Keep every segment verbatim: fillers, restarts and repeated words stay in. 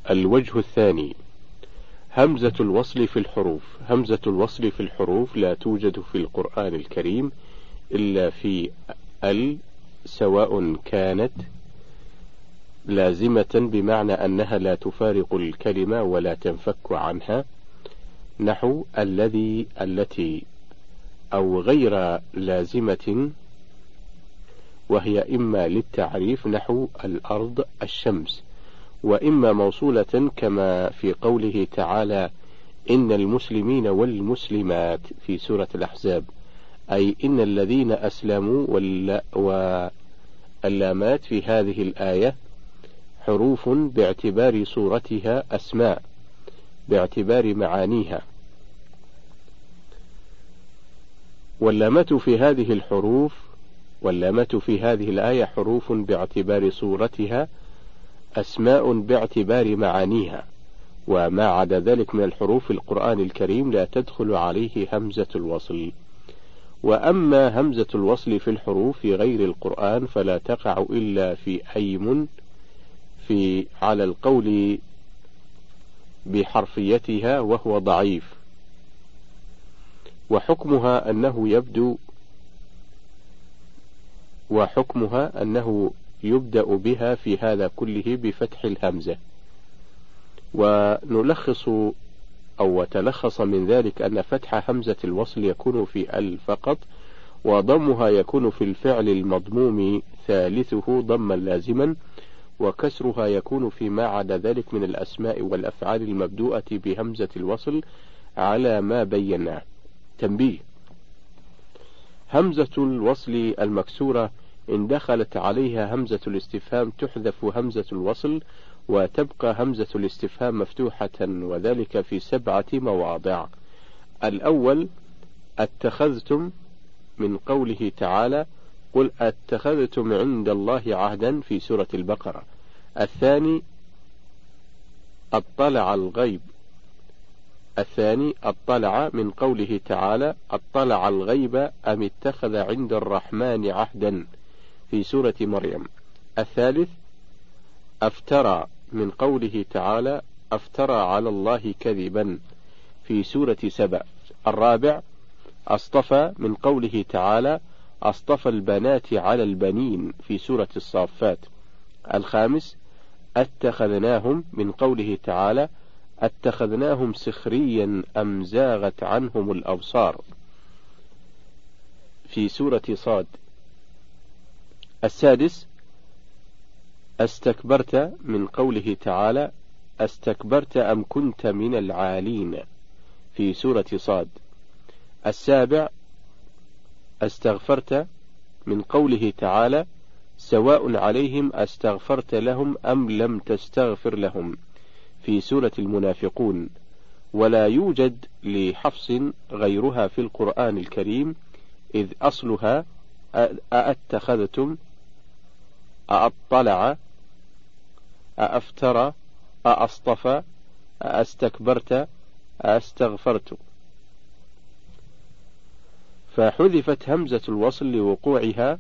الوجه الثاني: همزة الوصل في الحروف. همزة الوصل في الحروف لا توجد في القرآن الكريم إلا في ال، سواء كانت لازمة بمعنى أنها لا تفارق الكلمة ولا تنفك عنها، نحو الذي التي، أو غير لازمة وهي إما للتعريف نحو الأرض الشمس، وإما موصولة كما في قوله تعالى إن المسلمين والمسلمات في سورة الأحزاب، أي إن الذين أسلموا واللامات في هذه الآية حروف باعتبار صورتها أسماء باعتبار معانيها، واللامات في هذه الحروف واللامات في هذه الآية حروف باعتبار صورتها أسماء باعتبار معانيها، وما عدا ذلك من الحروف القرآن الكريم لا تدخل عليه همزة الوصل. وأما همزة الوصل في الحروف في غير القرآن فلا تقع إلا في أيم في على القول بحرفيتها وهو ضعيف، وحكمها أنه يبدو وحكمها أنه يبدأ بها في هذا كله بفتح الهمزة. ونلخص أو تلخص من ذلك أن فتح همزة الوصل يكون في ال فقط، وضمها يكون في الفعل المضموم ثالثه ضما لازما، وكسرها يكون فيما عدا ذلك من الأسماء والأفعال المبدوءة بهمزة الوصل على ما بيناه. تنبيه: همزة الوصل المكسورة إن دخلت عليها همزة الاستفهام تحذف همزة الوصل وتبقى همزة الاستفهام مفتوحة، وذلك في سبعة مواضع. الأول: اتخذتم، من قوله تعالى قل اتخذتم عند الله عهدا في سورة البقرة. الثاني: اطلع الغيب الثاني اطلع من قوله تعالى اطلع الغيب أم اتخذ عند الرحمن عهدا في سورة مريم. الثالث: افترى، من قوله تعالى افترى على الله كذبا في سورة سبأ. الرابع: اصطفى، من قوله تعالى اصطفى البنات على البنين في سورة الصافات. الخامس: اتخذناهم، من قوله تعالى اتخذناهم سخريا أم زاغت عنهم الأبصار في سورة صاد. السادس: استكبرت، من قوله تعالى استكبرت أم كنت من العالين في سورة صاد. السابع: استغفرت، من قوله تعالى سواء عليهم استغفرت لهم أم لم تستغفر لهم في سورة المنافقون. ولا يوجد لحفص غيرها في القرآن الكريم، إذ أصلها أأتخذتم، أأطلع، أأفترى، أأصطفى، أأستكبرت، أأستغفرت، فحذفت همزة الوصل لوقوعها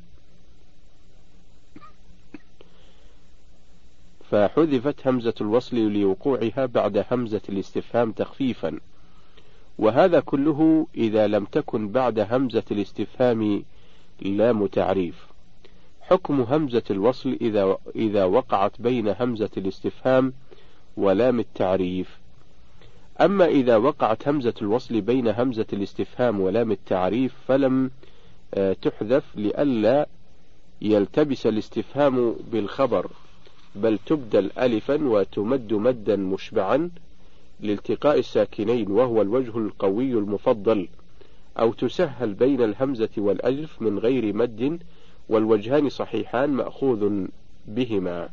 فحذفت همزة الوصل لوقوعها بعد همزة الاستفهام تخفيفا، وهذا كله إذا لم تكن بعد همزة الاستفهام لام تعريف. حكم همزة الوصل إذا إذا وقعت بين همزة الاستفهام ولام التعريف: أما إذا وقعت همزة الوصل بين همزة الاستفهام ولام التعريف فلم تحذف لئلا يلتبس الاستفهام بالخبر، بل تبدل ألفا وتمد مدا مشبعا لالتقاء الساكنين وهو الوجه القوي المفضل، أو تسهل بين الهمزة والألف من غير مد، والوجهان صحيحان مأخوذ بهما.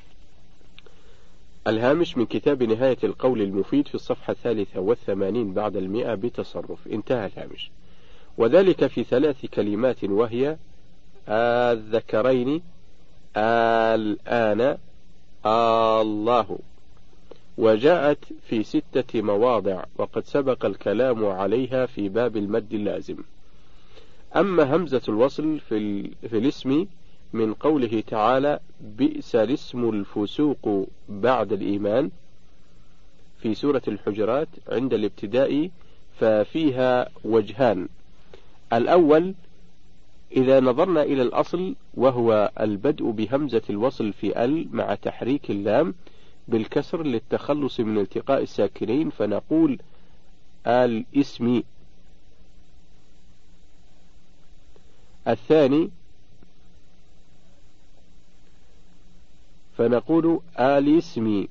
الهامش من كتاب نهاية القول المفيد في الصفحة الثالثة والثمانين بعد المئة بتصرف. انتهى الهامش. وذلك في ثلاث كلمات وهي الذكرين، الآن، الله، وجاءت في ستة مواضع وقد سبق الكلام عليها في باب المد اللازم. أما همزة الوصل في, في الاسم من قوله تعالى بئس الاسم الفسوق بعد الإيمان، في سورة الحجرات عند الابتداء ففيها وجهان. الأول إذا نظرنا إلى الأصل وهو البدء بهمزة الوصل في ال مع تحريك اللام بالكسر للتخلص من التقاء الساكنين فنقول الاسم. الثاني فنقول الاسم.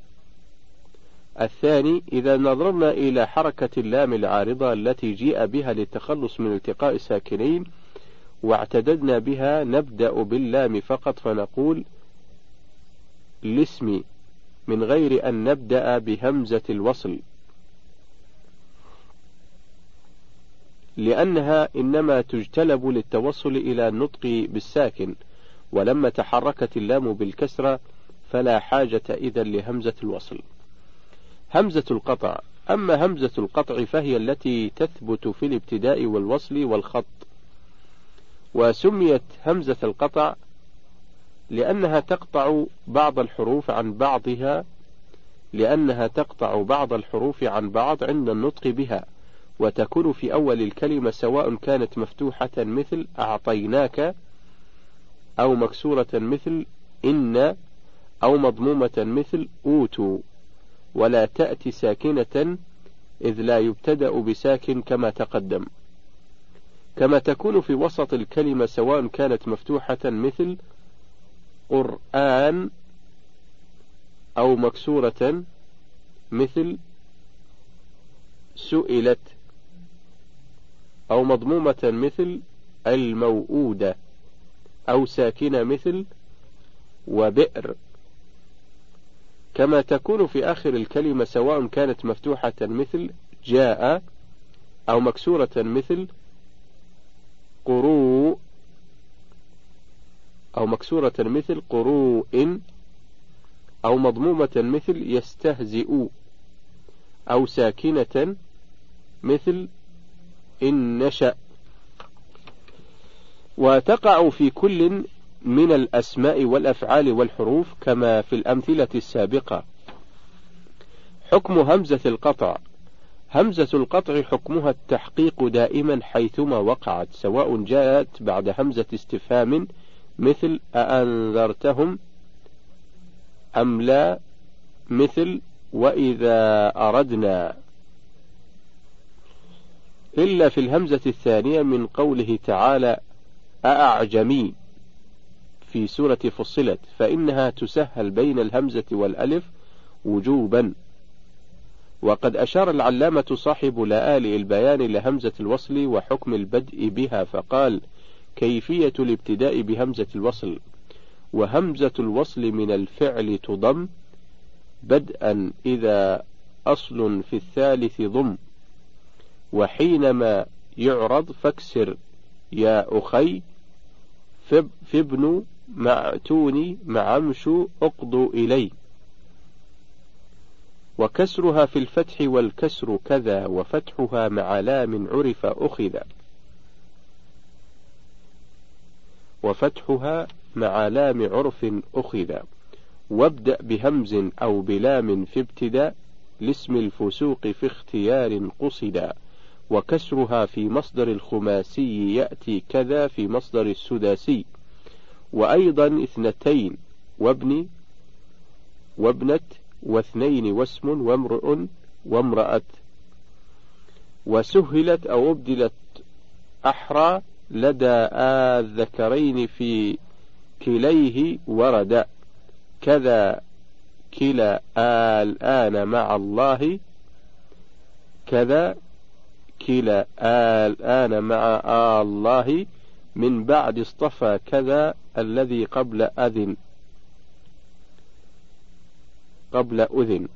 الثاني إذا نظرنا إلى حركة اللام العارضة التي جيء بها للتخلص من التقاء الساكنين واعتددنا بها نبدأ باللام فقط فنقول الاسم من غير أن نبدأ بهمزة الوصل، لأنها إنما تجتلب للتوصل إلى النطق بالساكن، ولما تحركت اللام بالكسرة فلا حاجة إذن لهمزة الوصل. همزة القطع. أما همزة القطع فهي التي تثبت في الابتداء والوصل والخط، وسميت همزة القطع لأنها تقطع بعض الحروف عن بعضها لأنها تقطع بعض الحروف عن بعض عند النطق بها، وتكون في أول الكلمة سواء كانت مفتوحة مثل أعطيناك أو مكسورة مثل إن أو مضمومة مثل أوتوا، ولا تأتي ساكنة إذ لا يبتدأ بساكن كما تقدم. كما تكون في وسط الكلمة سواء كانت مفتوحة مثل قرآن أو مكسورة مثل سئلت أو مضمومة مثل الموؤودة أو ساكنة مثل وبئر. كما تكون في آخر الكلمة سواء كانت مفتوحة مثل جاء أو مكسورة مثل قروء أو مكسورة مثل قروء أو مضمومة مثل يستهزئ أو ساكنة مثل إن نشأ. وتقع في كل من الأسماء والأفعال والحروف كما في الأمثلة السابقة. حكم همزة القطع. همزة القطع حكمها التحقيق دائما حيثما وقعت، سواء جاءت بعد همزة استفهام مثل أأنذرتهم أم لا مثل وإذا أردنا، إلا في الهمزة الثانية من قوله تعالى أأعجمي في سورة فصلت، فإنها تسهل بين الهمزة والألف وجوبا. وقد أشار العلامة صاحب لآل البيان لهمزة الوصل وحكم البدء بها فقال كيفية الابتداء بهمزة الوصل: وهمزة الوصل من الفعل تضم بدءا إذا أصل في الثالث ضم، وحينما يعرض فاكسر يا أخي في ابن معتوني معمشو أقضوا إلي. وكسرها في الفتح والكسر كذا، وفتحها مع لام عرف أخذ وفتحها مع لام عرف أخذ. وابدأ بهمز أو بلام في ابتداء لاسم الفسوق في اختيار قصدا، وكسرها في مصدر الخماسي يأتي كذا في مصدر السداسي. وأيضا اثنتين وابن وابنة واثنين واسم وامرؤ وامرأة. وسهلت أو أبدلت أحرى لدى الذكرين في كليه ورد، كذا كلا الآن مع الله كذا كلا الآن مع الله من بعد اصطفى كذا الذي قبل أذن قبل أذن.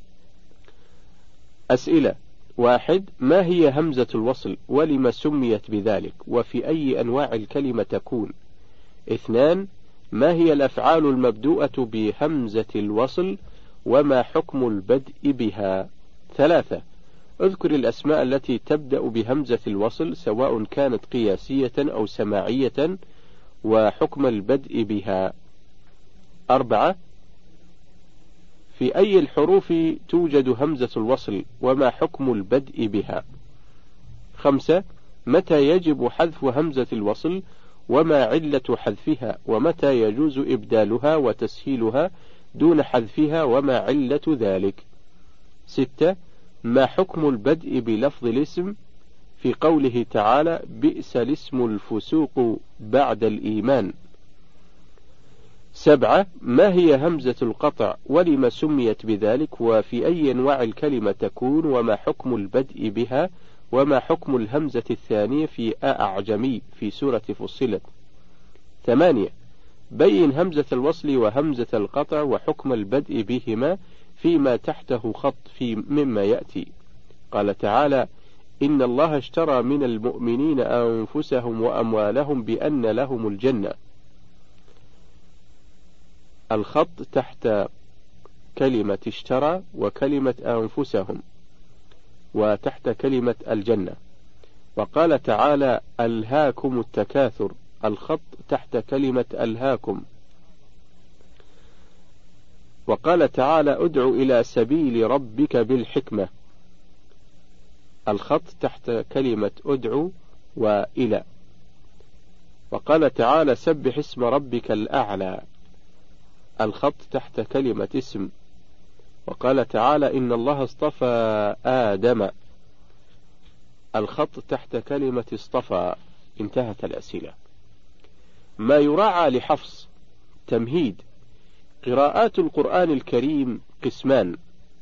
أسئلة: واحد، ما هي همزة الوصل ولما سميت بذلك وفي أي أنواع الكلمة تكون؟ اثنان، ما هي الأفعال المبدوءة بهمزة الوصل وما حكم البدء بها؟ ثلاثة، اذكر الأسماء التي تبدأ بهمزة الوصل سواء كانت قياسية أو سماعية وحكم البدء بها. أربعة، في أي الحروف توجد همزة الوصل وما حكم البدء بها؟ خمسة. متى يجب حذف همزة الوصل وما علة حذفها، ومتى يجوز إبدالها وتسهيلها دون حذفها وما علة ذلك؟ ستة. ما حكم البدء بلفظ الاسم في قوله تعالى بئس الاسم الفسوق بعد الإيمان؟ سبعة. ما هي همزة القطع ولما سميت بذلك، وفي أي أنواع الكلمة تكون، وما حكم البدء بها، وما حكم الهمزة الثانية في أعجمي في سورة فصلت؟ ثمانية. بين همزة الوصل وهمزة القطع وحكم البدء بهما فيما تحته خط في مما يأتي. قال تعالى إن الله اشترى من المؤمنين أنفسهم وأموالهم بأن لهم الجنة. الخط تحت كلمة اشترى وكلمة أنفسهم وتحت كلمة الجنة. وقال تعالى ألهاكم التكاثر، الخط تحت كلمة ألهاكم. وقال تعالى ادع إلى سبيل ربك بالحكمة، الخط تحت كلمة ادعو وإلى. وقال تعالى سبح اسم ربك الأعلى، الخط تحت كلمة اسم. وقال تعالى إن الله اصطفى آدم، الخط تحت كلمة اصطفى. انتهت الأسئلة. ما يراعى لحفص. تمهيد. قراءات القرآن الكريم قسمان: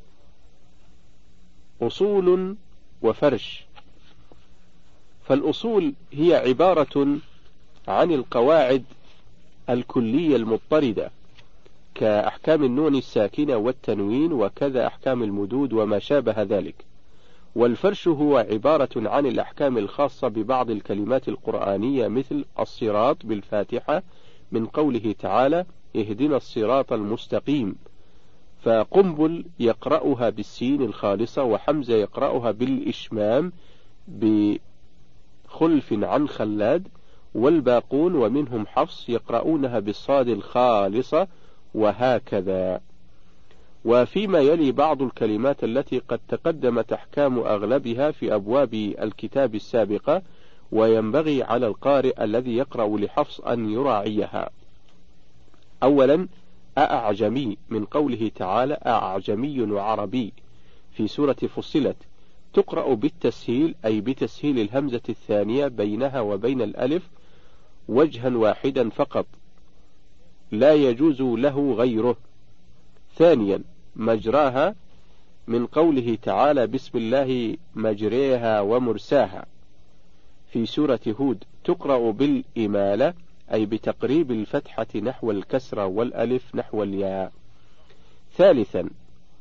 أصول وفرش. فالأصول هي عبارة عن القواعد الكلية المضطردة كأحكام النون الساكنة والتنوين، وكذا أحكام المدود وما شابه ذلك. والفرش هو عبارة عن الأحكام الخاصة ببعض الكلمات القرآنية مثل الصراط بالفاتحة من قوله تعالى اهدنا الصراط المستقيم، فقنبل يقرأها بالسين الخالصة، وحمزة يقرأها بالإشمام بخلف عن خلاد، والباقون ومنهم حفص يقرؤونها بالصاد الخالصة، وهكذا. وفيما يلي بعض الكلمات التي قد تقدمت أحكام أغلبها في أبواب الكتاب السابقة، وينبغي على القارئ الذي يقرأ لحفص أن يراعيها. أولا أعجمي من قوله تعالى أعجمي وعربي في سورة فصلت، تقرأ بالتسهيل أي بتسهيل الهمزة الثانية بينها وبين الألف وجها واحدا فقط، لا يجوز له غيره. ثانيا مجراها من قوله تعالى بسم الله مجريها ومرساها في سورة هود، تقرأ بالإمالة أي بتقريب الفتحة نحو الكسرة والألف نحو الياء. ثالثا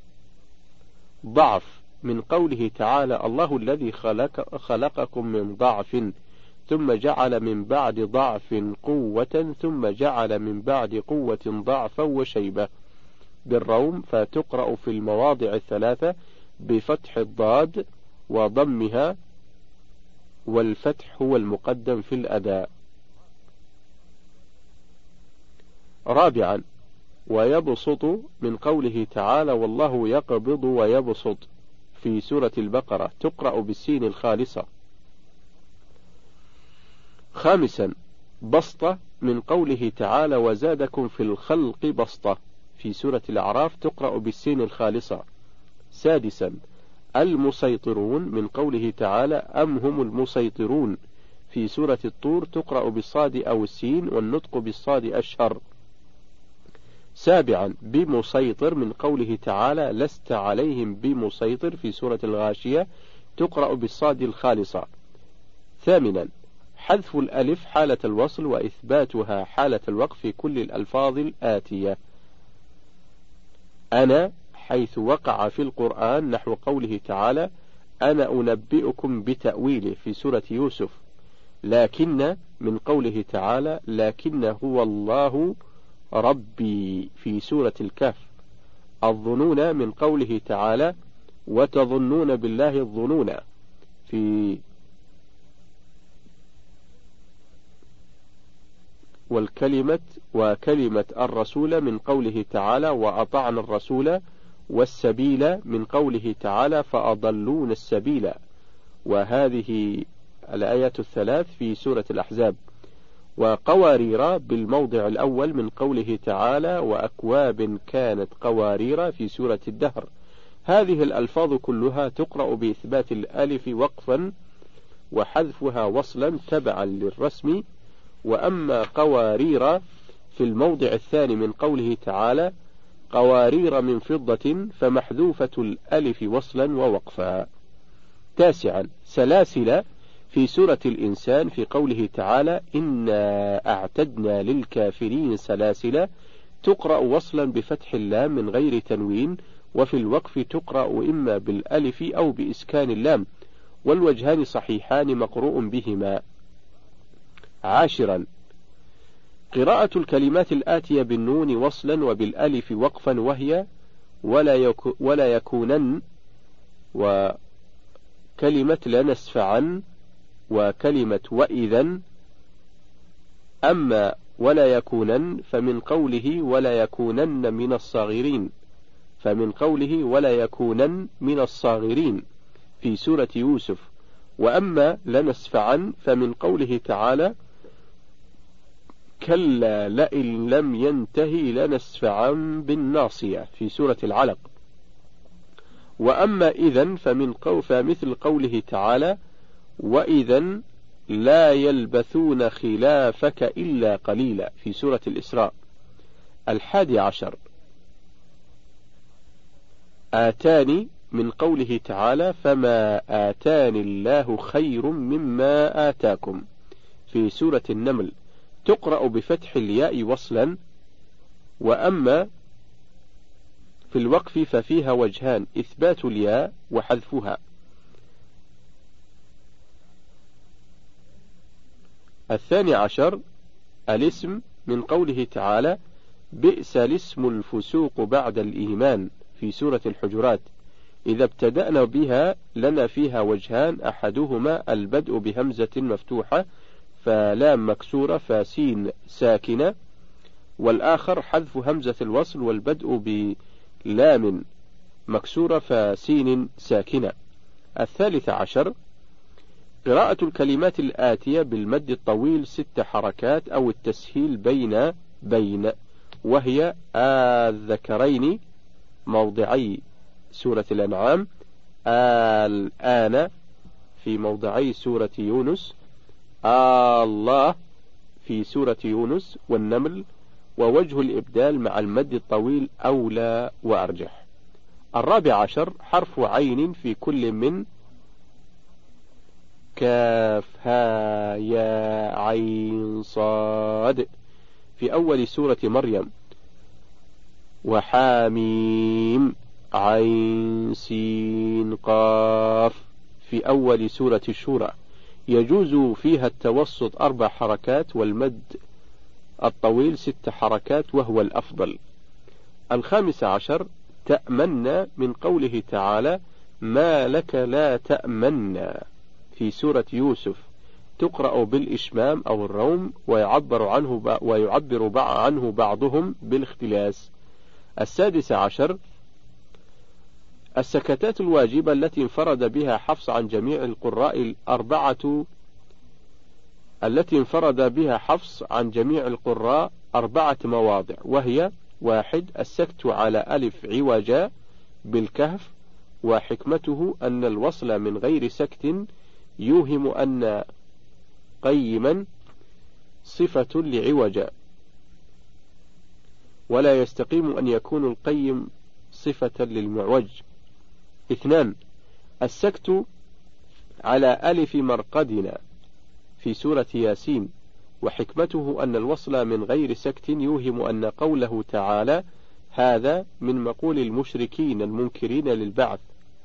ضعف من قوله تعالى الله الذي خلق خلقكم من ضعف ثم جعل من بعد ضعف قوة ثم جعل من بعد قوة ضعفا وشيبة بالروم، فتقرأ في المواضع الثلاثة بفتح الضاد وضمها، والفتح هو المقدم في الأداء. رابعا ويبسط من قوله تعالى والله يقبض ويبسط في سورة البقرة، تقرأ بالسين الخالصة. خامسا بسطة من قوله تعالى وزادكم في الخلق بسطة في سورة الأعراف، تقرأ بالسين الخالصة. سادسا المسيطرون من قوله تعالى أم هم المسيطرون في سورة الطور، تقرأ بالصاد أو السين والنطق بالصاد أشهر. سابعا بمسيطر من قوله تعالى لست عليهم بمسيطر في سورة الغاشية، تقرأ بالصاد الخالصة. ثامنا حذف الألف حالة الوصل وإثباتها حالة الوقف في كل الألفاظ الآتية: أنا حيث وقع في القرآن نحو قوله تعالى أنا أنبئكم بتأويله في سورة يوسف. لكن من قوله تعالى لكن هو الله ربي في سورة الكهف. الظنون من قوله تعالى وتظنون بالله الظنون في والكلمة وكلمة الرسول من قوله تعالى وأطعنا الرسول والسبيل من قوله تعالى فأضلون السبيل، وهذه الآيات الثلاث في سورة الأحزاب. وقوارير بالموضع الأول من قوله تعالى وأكواب كانت قوارير في سورة الدهر. هذه الألفاظ كلها تقرأ بإثبات الألف وقفا وحذفها وصلا تبعا للرسم. وأما قوارير في الموضع الثاني من قوله تعالى قوارير من فضة فمحذوفة الألف وصلا ووقفا. تاسعا سلاسل في سورة الإنسان في قوله تعالى إنا أعتدنا للكافرين سلاسل، تقرأ وصلا بفتح اللام من غير تنوين، وفي الوقف تقرأ إما بالألف أو بإسكان اللام، والوجهان صحيحان مقروء بهما. عاشرا قراءة الكلمات الآتية بالنون وصلا وبالألف وقفا، وهي ولا, يكو ولا يكونن، وكلمة لنسفعن، وكلمة وإذا. أما ولا يكونن فمن قوله ولا يكونن من الصاغرين، فمن قوله ولا يكونن من الصاغرين في سورة يوسف. وأما لنسفعن فمن قوله تعالى كلا لئن لم ينتهي لنسفعا بالناصية في سورة العلق. وأما إذن فمن قو فمثل قوله تعالى وإذن لا يلبثون خلافك إلا قليلا في سورة الإسراء. الحادي عشر آتاني من قوله تعالى فما آتاني الله خير مما آتاكم في سورة النمل، تقرأ بفتح الياء وصلا. وأما في الوقف ففيها وجهان، إثبات الياء وحذفها. الثاني عشر الاسم من قوله تعالى بئس الاسم الفسوق بعد الإيمان في سورة الحجرات. إذا ابتدأنا بها لنا فيها وجهان، أحدهما البدء بهمزة مفتوحة فلام مكسورة فسين ساكنة، والآخر حذف همزة الوصل والبدء بلام مكسورة فسين ساكنة. الثالث عشر قراءة الكلمات الآتية بالمد الطويل ست حركات أو التسهيل بين بين، وهي الذكرين موضعي سورة الأنعام، الآن في موضعي سورة يونس، الله في سورة يونس والنمل، ووجه الإبدال مع المد الطويل أولى وأرجح. الرابع عشر حرف عين في كل من كاف ها يا عين صاد في أول سورة مريم، وحاميم عين سين قاف في أول سورة الشورى. يجوز فيها التوسط أربع حركات والمد الطويل ست حركات وهو الأفضل. الخامس عشر تأمنا من قوله تعالى ما لك لا تأمنا في سورة يوسف، تقرأ بالإشمام أو الروم، ويعبر عنه ويعبر عنه بعضهم بالاختلاس. السادس عشر السكتات الواجبة التي انفرد بها حفص عن جميع القراء الأربعة التي انفرد بها حفص عن جميع القراء أربعة مواضع، وهي: واحد السكت على ألف عوجا بالكهف، وحكمته أن الوصل من غير سكت يوهم أن قيما صفة لعوجا، ولا يستقيم أن يكون القيم صفة للمعوج. اثنان السكت على ألف مرقدنا في سورة ياسين، وحكمته أن الوصل من غير سكت يوهم أن قوله تعالى هذا من مقول المشركين المنكرين للبعث.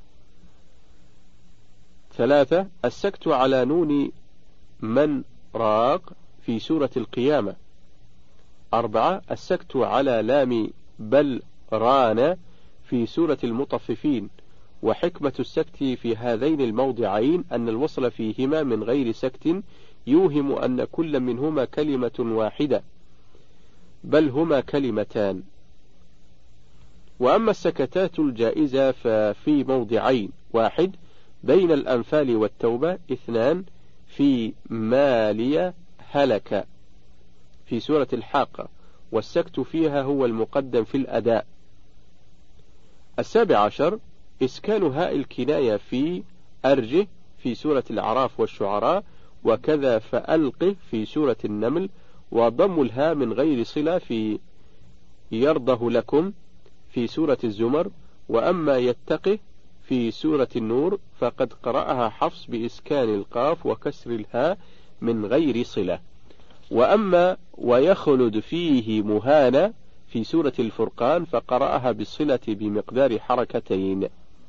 ثلاثة السكت على نون من راق في سورة القيامة. أربعة السكت على لام بل ران في سورة المطففين، وحكمة السكت في هذين الموضعين أن الوصل فيهما من غير سكت يوهم أن كل منهما كلمة واحدة بل هما كلمتان. وأما السكتات الجائزة ففي موضعين: واحد بين الأنفال والتوبة، اثنان في مالي هلك في سورة الحاقة، والسكت فيها هو المقدم في الأداء. السابع عشر إسكان هاء الكناية في أرجه في سورة الأعراف والشعراء، وكذا فألقه في سورة النمل، وضم الهاء من غير صلة في يرضه لكم في سورة الزمر. وأما يتقه في سورة النور فقد قرأها حفص بإسكان القاف وكسر الهاء من غير صلة. وأما ويخلد فيه مهانة في سورة الفرقان فقرأها بالصلة بمقدار حركتين.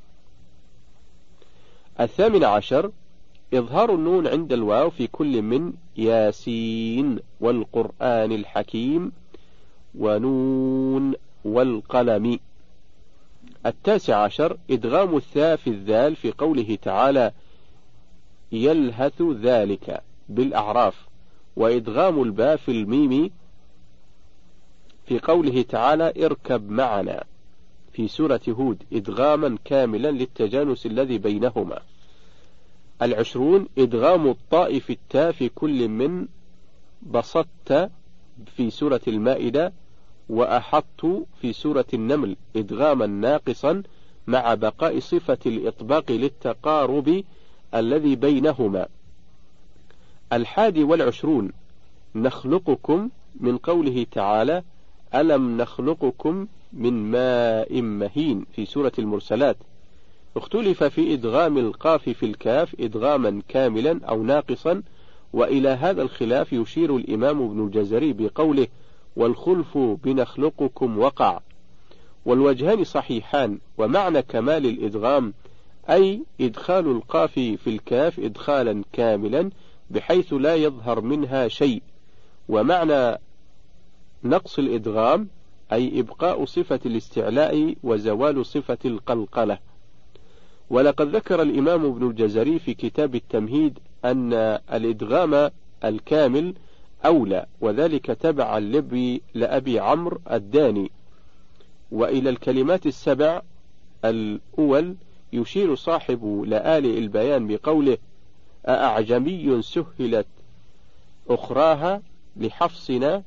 الثامن عشر إظهار النون عند الواو في كل من ياسين والقرآن الحكيم ونون والقلم. التاسع عشر إدغام الثاء في الذال في قوله تعالى يلهث ذلك بالأعراف، وإدغام الباء في الميم في قوله تعالى اركب معنا في سورة هود إدغاما كاملا للتجانس الذي بينهما. العشرون إدغام الطاء في التاء في كل من بسطت في سورة المائدة وأحطت في سورة النمل إدغاما ناقصا مع بقاء صفة الإطباق للتقارب الذي بينهما. الحادي والعشرون نخلقكم من قوله تعالى ألم نخلقكم من ماء مهين في سورة المرسلات. اختلف في إدغام القاف في الكاف إدغاما كاملا أو ناقصا، وإلى هذا الخلاف يشير الإمام ابن الجزري بقوله والخلف بنخلقكم وقع. والوجهان صحيحان، ومعنى كمال الإدغام أي إدخال القاف في الكاف إدخالا كاملا بحيث لا يظهر منها شيء، ومعنى نقص الإدغام أي إبقاء صفة الاستعلاء وزوال صفة القلقلة. ولقد ذكر الإمام ابن الجزري في كتاب التمهيد أن الإدغام الكامل أولى، وذلك تبعا لأبي, لأبي عمرو الداني. وإلى الكلمات السبع الأول يشير صاحب لآلئ البيان بقوله أأعجمي سهلت أخراها لحفصنا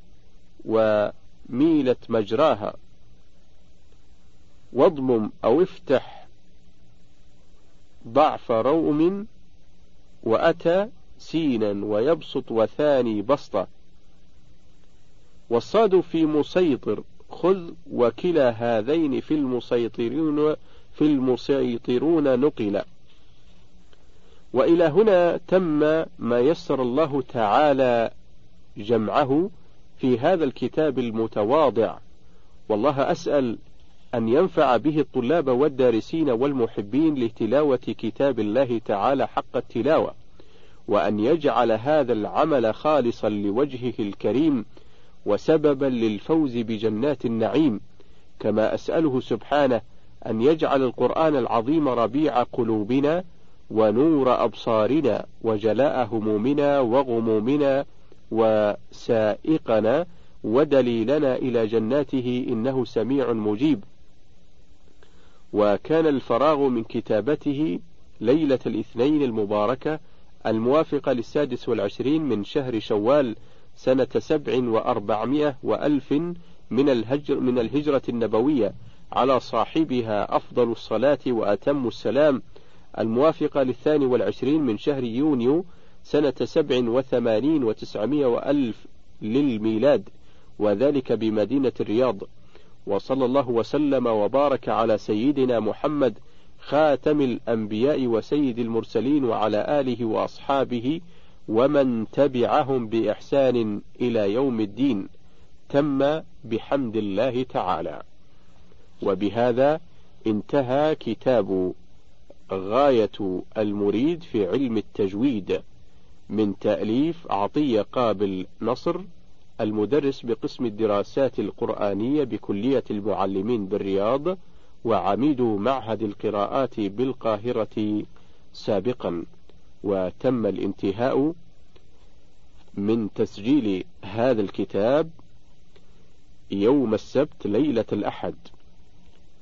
وميلت مجراها، واضمم أو افتح ضعف روم وأتى سينا ويبسط وثاني بسطة. والصاد في مسيطر خذ وكلا هذين في المسيطرون في المسيطرون نقل. وإلى هنا تم ما يسر الله تعالى جمعه في هذا الكتاب المتواضع، والله أسأل أن ينفع به الطلاب والدارسين والمحبين لتلاوة كتاب الله تعالى حق التلاوة، وأن يجعل هذا العمل خالصا لوجهه الكريم وسببا للفوز بجنات النعيم. كما أسأله سبحانه أن يجعل القرآن العظيم ربيع قلوبنا ونور أبصارنا وجلاء همومنا وغمومنا وسائقنا ودليلنا إلى جناته إنه سميع مجيب. وكان الفراغ من كتابته ليلة الاثنين المباركة الموافقة للسادس والعشرين من شهر شوال سنة سبع وأربعمائة وألف من الهجر من الهجرة النبوية على صاحبها أفضل الصلاة وأتم السلام، الموافقة للثاني والعشرين من شهر يونيو سنة سبع وثمانين وتسعمائة وألف للميلاد، وذلك بمدينة الرياض. وصلى الله وسلم وبارك على سيدنا محمد خاتم الأنبياء وسيد المرسلين وعلى آله وأصحابه ومن تبعهم بإحسان إلى يوم الدين. تم بحمد الله تعالى. وبهذا انتهى كتاب غاية المريد في علم التجويد من تأليف عطية قابل نصر، المدرس بقسم الدراسات القرآنية بكلية المعلمين بالرياض وعميد معهد القراءات بالقاهرة سابقا. وتم الانتهاء من تسجيل هذا الكتاب يوم السبت ليلة الأحد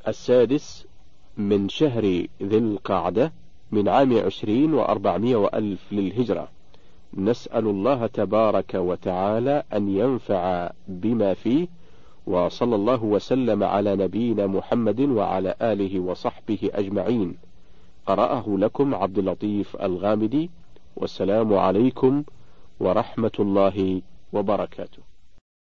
السادس من شهر ذي القعدة من عام عشرين وأربعمائة وألف للهجرة. نسأل الله تبارك وتعالى أن ينفع بما فيه، وصلى الله وسلم على نبينا محمد وعلى آله وصحبه أجمعين. قرأه لكم عبد اللطيف الغامدي، والسلام عليكم ورحمة الله وبركاته.